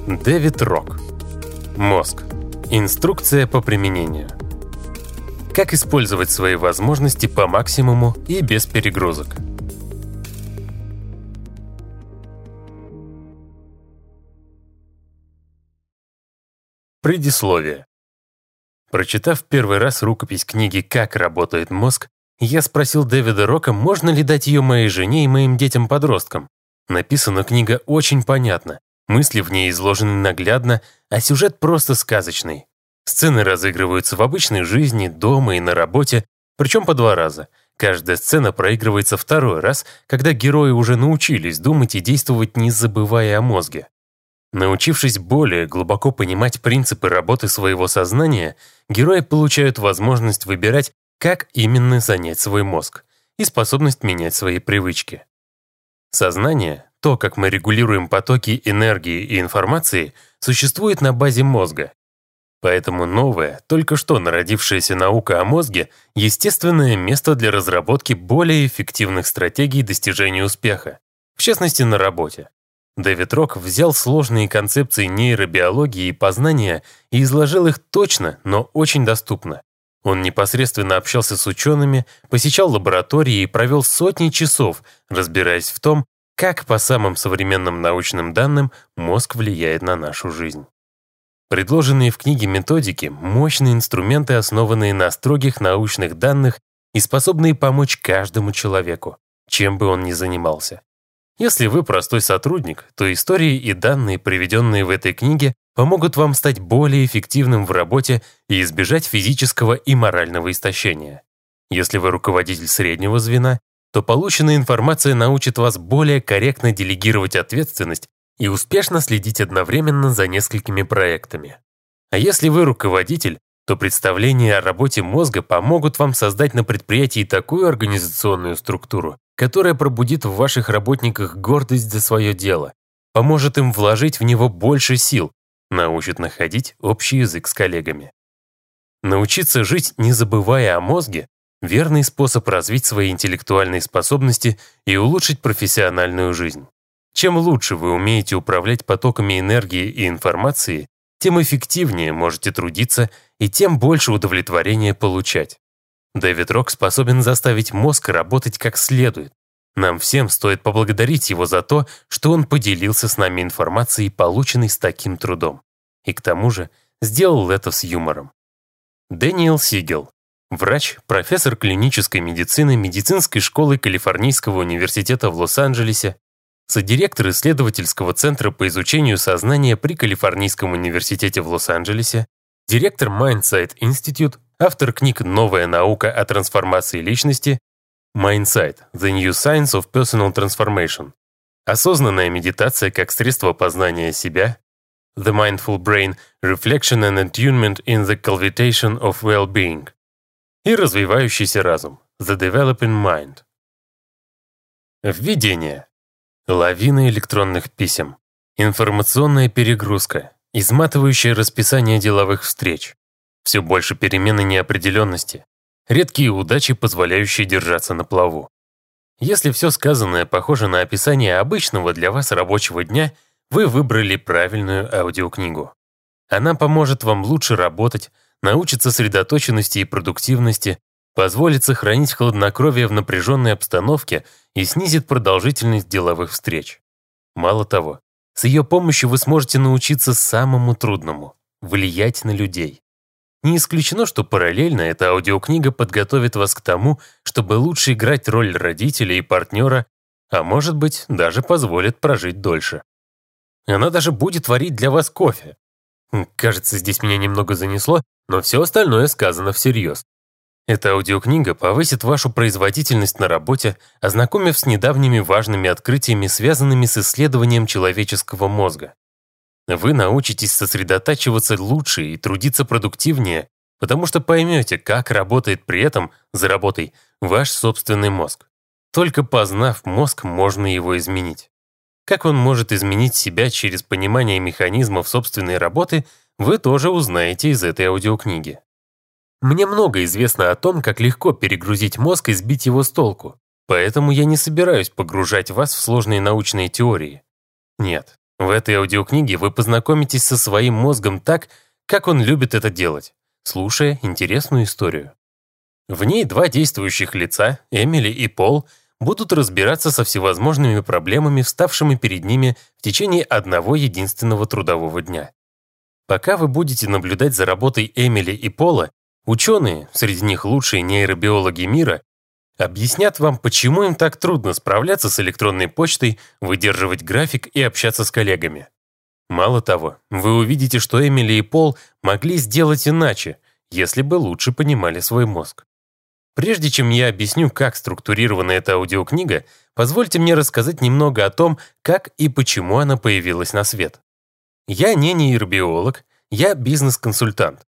Дэвид Рок. Мозг. Инструкция по применению. Как использовать свои возможности по максимуму и без перегрузок. Предисловие. Прочитав первый раз рукопись книги «Как работает мозг», я спросил Дэвида Рока, можно ли дать ее моей жене и моим детям-подросткам. Написана книга очень понятно, мысли в ней изложены наглядно, а сюжет просто сказочный. Сцены разыгрываются в обычной жизни, дома и на работе, причем по 2 раза. Каждая сцена проигрывается второй раз, когда герои уже научились думать и действовать, не забывая о мозге. Научившись более глубоко понимать принципы работы своего сознания, герои получают возможность выбирать, как именно занять свой мозг, и способность менять свои привычки. Сознание, то, как мы регулируем потоки энергии и информации, существует на базе мозга. Поэтому новая, только что народившаяся наука о мозге – естественное место для разработки более эффективных стратегий достижения успеха, в частности на работе. Дэвид Рок взял сложные концепции нейробиологии и познания и изложил их точно, но очень доступно. Он непосредственно общался с учеными, посещал лаборатории и провел сотни часов, разбираясь в том, как по самым современным научным данным мозг влияет на нашу жизнь. Предложенные в книге методики – мощные инструменты, основанные на строгих научных данных и способные помочь каждому человеку, чем бы он ни занимался. Если вы простой сотрудник, то истории и данные, приведенные в этой книге, помогут вам стать более эффективным в работе и избежать физического и морального истощения. Если вы руководитель среднего звена, то полученная информация научит вас более корректно делегировать ответственность и успешно следить одновременно за несколькими проектами. А если вы руководитель, то представления о работе мозга помогут вам создать на предприятии такую организационную структуру, которая пробудит в ваших работниках гордость за свое дело, поможет им вложить в него больше сил, научит находить общий язык с коллегами. Научиться жить, не забывая о мозге, верный способ развить свои интеллектуальные способности и улучшить профессиональную жизнь. Чем лучше вы умеете управлять потоками энергии и информации, тем эффективнее можете трудиться и тем больше удовлетворения получать. Дэвид Рок способен заставить мозг работать как следует. Нам всем стоит поблагодарить его за то, что он поделился с нами информацией, полученной с таким трудом. И к тому же сделал это с юмором. Дэниел Сигел. Врач, профессор клинической медицины медицинской школы Калифорнийского университета в Лос-Анджелесе, содиректор исследовательского центра по изучению сознания при Калифорнийском университете в Лос-Анджелесе, директор Mindsight Institute, автор книг «Новая наука о трансформации личности», Mindsight – The New Science of Personal Transformation, осознанная медитация как средство познания себя, The Mindful Brain – Reflection and Attunement in the Cultivation of Well-being и развивающийся разум – The Developing Mind. Введение. Лавина электронных писем, информационная перегрузка, изматывающее расписание деловых встреч, все больше перемен и неопределенности, редкие удачи, позволяющие держаться на плаву. Если все сказанное похоже на описание обычного для вас рабочего дня, вы выбрали правильную аудиокнигу. Она поможет вам лучше работать, научиться сосредоточенности и продуктивности, позволит сохранить хладнокровие в напряженной обстановке и снизит продолжительность деловых встреч. Мало того, с ее помощью вы сможете научиться самому трудному – влиять на людей. Не исключено, что параллельно эта аудиокнига подготовит вас к тому, чтобы лучше играть роль родителя и партнера, а может быть, даже позволит прожить дольше. Она даже будет варить для вас кофе. Кажется, здесь меня немного занесло, но все остальное сказано всерьез. Эта аудиокнига повысит вашу производительность на работе, ознакомив с недавними важными открытиями, связанными с исследованием человеческого мозга. Вы научитесь сосредотачиваться лучше и трудиться продуктивнее, потому что поймете, как работает при этом, за работой, ваш собственный мозг. Только познав мозг, можно его изменить. Как он может изменить себя через понимание механизмов собственной работы, вы тоже узнаете из этой аудиокниги. Мне много известно о том, как легко перегрузить мозг и сбить его с толку, поэтому я не собираюсь погружать вас в сложные научные теории. Нет, В этой аудиокниге вы познакомитесь со своим мозгом так, как он любит это делать, слушая интересную историю. В ней два действующих лица, Эмили и Пол, будут разбираться со всевозможными проблемами, вставшими перед ними в течение одного единственного трудового дня. Пока вы будете наблюдать за работой Эмили и Пола, ученые, среди них лучшие нейробиологи мира, объяснят вам, почему им так трудно справляться с электронной почтой, выдерживать график и общаться с коллегами. Мало того, вы увидите, что Эмили и Пол могли сделать иначе, если бы лучше понимали свой мозг. Прежде чем я объясню, как структурирована эта аудиокнига, позвольте мне рассказать немного о том, как и почему она появилась на свет. Я не нейробиолог, я бизнес-консультант.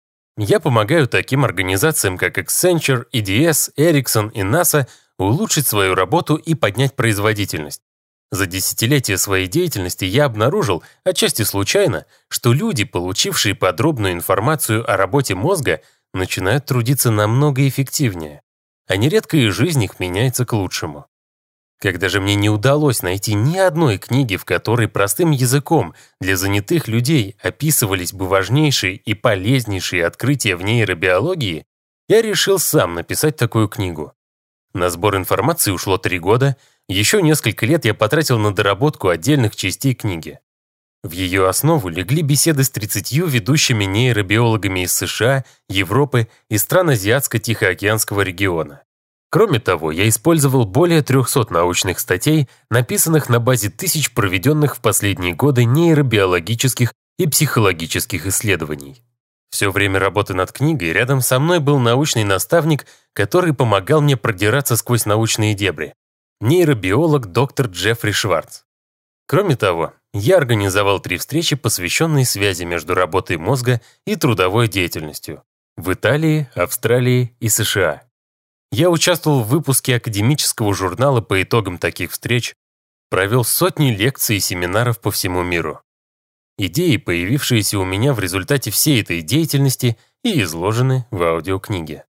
Я помогаю таким организациям, как Accenture, EDS, Ericsson и NASA улучшить свою работу и поднять производительность. За десятилетия своей деятельности я обнаружил, отчасти случайно, что люди, получившие подробную информацию о работе мозга, начинают трудиться намного эффективнее, а нередко и жизнь их меняется к лучшему. Когда же мне не удалось найти ни одной книги, в которой простым языком для занятых людей описывались бы важнейшие и полезнейшие открытия в нейробиологии, я решил сам написать такую книгу. На сбор информации ушло 3 года, еще несколько лет я потратил на доработку отдельных частей книги. В ее основу легли беседы с 30 ведущими нейробиологами из США, Европы и стран Азиатско-Тихоокеанского региона. Кроме того, я использовал более 300 научных статей, написанных на базе тысяч проведенных в последние годы нейробиологических и психологических исследований. Все время работы над книгой рядом со мной был научный наставник, который помогал мне продираться сквозь научные дебри. Нейробиолог доктор Джеффри Шварц. Кроме того, я организовал 3 встречи, посвященные связи между работой мозга и трудовой деятельностью в Италии, Австралии и США. Я участвовал в выпуске академического журнала по итогам таких встреч, провел сотни лекций и семинаров по всему миру. Идеи, появившиеся у меня в результате всей этой деятельности, и изложены в аудиокниге.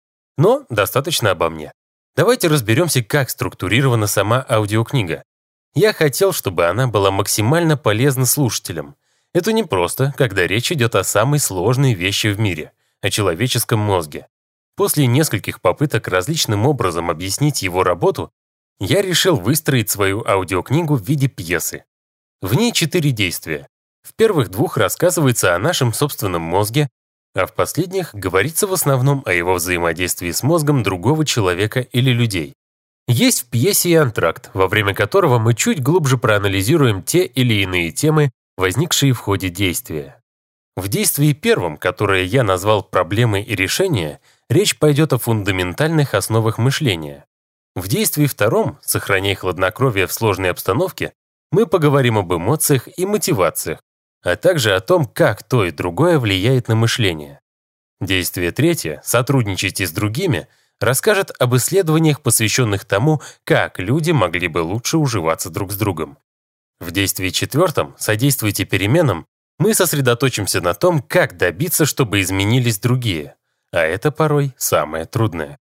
Но достаточно обо мне. Давайте разберемся, как структурирована сама аудиокнига. Я хотел, чтобы она была максимально полезна слушателям. Это непросто, когда речь идет о самой сложной вещи в мире — о человеческом мозге. После нескольких попыток различным образом объяснить его работу, я решил выстроить свою аудиокнигу в виде пьесы. В ней 4 действия. В первых 2 рассказывается о нашем собственном мозге, а в последних говорится в основном о его взаимодействии с мозгом другого человека или людей. Есть в пьесе и антракт, во время которого мы чуть глубже проанализируем те или иные темы, возникшие в ходе действия. В действии первом, которое я назвал «Проблемы и решения», речь пойдет о фундаментальных основах мышления. В действии втором, «Сохраняй хладнокровие в сложной обстановке», мы поговорим об эмоциях и мотивациях, а также о том, как то и другое влияет на мышление. Действие третье, «Сотрудничайте с другими», расскажет об исследованиях, посвященных тому, как люди могли бы лучше уживаться друг с другом. В действии четвертом «Содействуйте переменам» мы сосредоточимся на том, как добиться, чтобы изменились другие, а это порой самое трудное.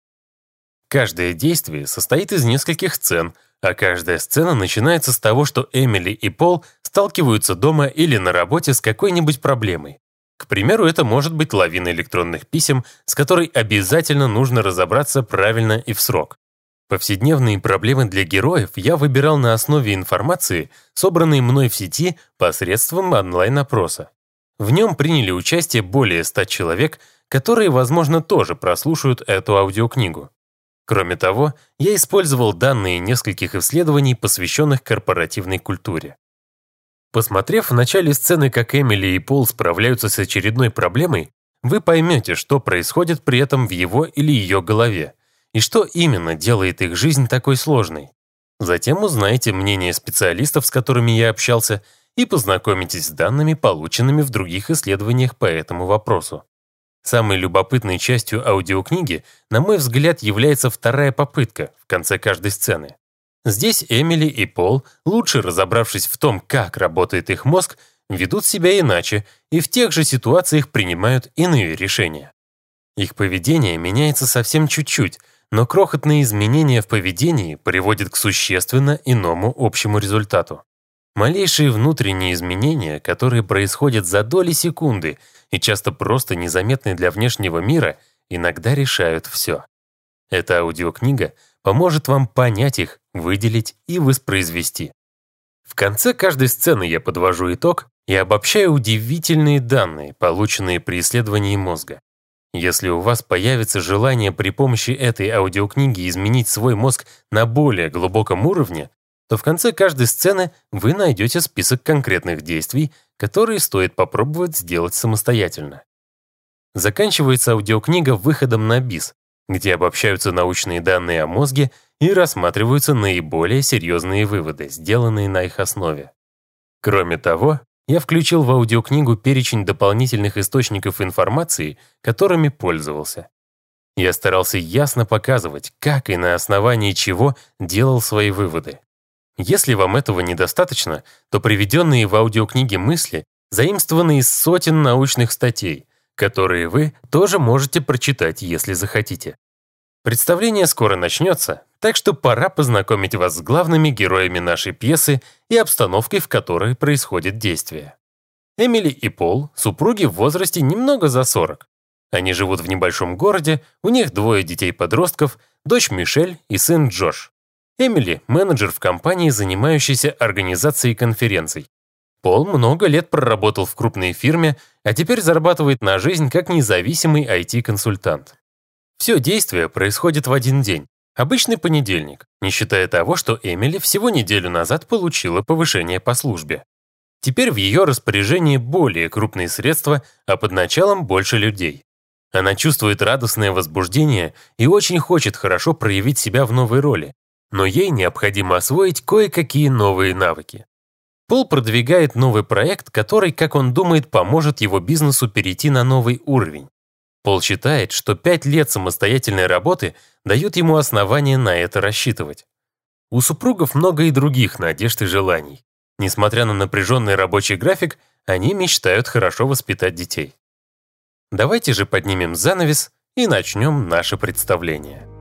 Каждое действие состоит из нескольких сцен, а каждая сцена начинается с того, что Эмили и Пол сталкиваются дома или на работе с какой-нибудь проблемой. К примеру, это может быть лавина электронных писем, с которой обязательно нужно разобраться правильно и в срок. Повседневные проблемы для героев я выбирал на основе информации, собранной мной в сети посредством онлайн-опроса. В нем приняли участие более 100 человек, которые, возможно, тоже прослушают эту аудиокнигу. Кроме того, я использовал данные нескольких исследований, посвященных корпоративной культуре. Посмотрев в начале сцены, как Эмили и Пол справляются с очередной проблемой, вы поймете, что происходит при этом в его или ее голове, и что именно делает их жизнь такой сложной. Затем узнаете мнение специалистов, с которыми я общался, и познакомитесь с данными, полученными в других исследованиях по этому вопросу. Самой любопытной частью аудиокниги, на мой взгляд, является вторая попытка в конце каждой сцены. Здесь Эмили и Пол, лучше разобравшись в том, как работает их мозг, ведут себя иначе и в тех же ситуациях принимают иные решения. Их поведение меняется совсем чуть-чуть, но крохотные изменения в поведении приводят к существенно иному общему результату. Малейшие внутренние изменения, которые происходят за доли секунды и часто просто незаметны для внешнего мира, иногда решают все. Эта аудиокнига поможет вам понять их, выделить и воспроизвести. В конце каждой сцены я подвожу итог и обобщаю удивительные данные, полученные при исследовании мозга. Если у вас появится желание при помощи этой аудиокниги изменить свой мозг на более глубоком уровне, то в конце каждой сцены вы найдете список конкретных действий, которые стоит попробовать сделать самостоятельно. Заканчивается аудиокнига выходом на бис, где обобщаются научные данные о мозге и рассматриваются наиболее серьезные выводы, сделанные на их основе. Кроме того, я включил в аудиокнигу перечень дополнительных источников информации, которыми пользовался. Я старался ясно показывать, как и на основании чего делал свои выводы. Если вам этого недостаточно, то приведенные в аудиокниге мысли заимствованы из сотен научных статей, которые вы тоже можете прочитать, если захотите. Представление скоро начнется, так что пора познакомить вас с главными героями нашей пьесы и обстановкой, в которой происходит действие. Эмили и Пол – супруги в возрасте немного за 40. Они живут в небольшом городе, у них 2 детей-подростков, дочь Мишель и сын Джош. Эмили – менеджер в компании, занимающейся организацией конференций. Пол много лет проработал в крупной фирме, а теперь зарабатывает на жизнь как независимый IT-консультант. Все действие происходит в один день, обычный понедельник, не считая того, что Эмили всего неделю назад получила повышение по службе. Теперь в ее распоряжении более крупные средства, а под началом больше людей. Она чувствует радостное возбуждение и очень хочет хорошо проявить себя в новой роли, но ей необходимо освоить кое-какие новые навыки. Пол продвигает новый проект, который, как он думает, поможет его бизнесу перейти на новый уровень. Пол считает, что 5 лет самостоятельной работы дают ему основания на это рассчитывать. У супругов много и других надежд и желаний. Несмотря на напряженный рабочий график, они мечтают хорошо воспитать детей. Давайте же поднимем занавес и начнем наше представление.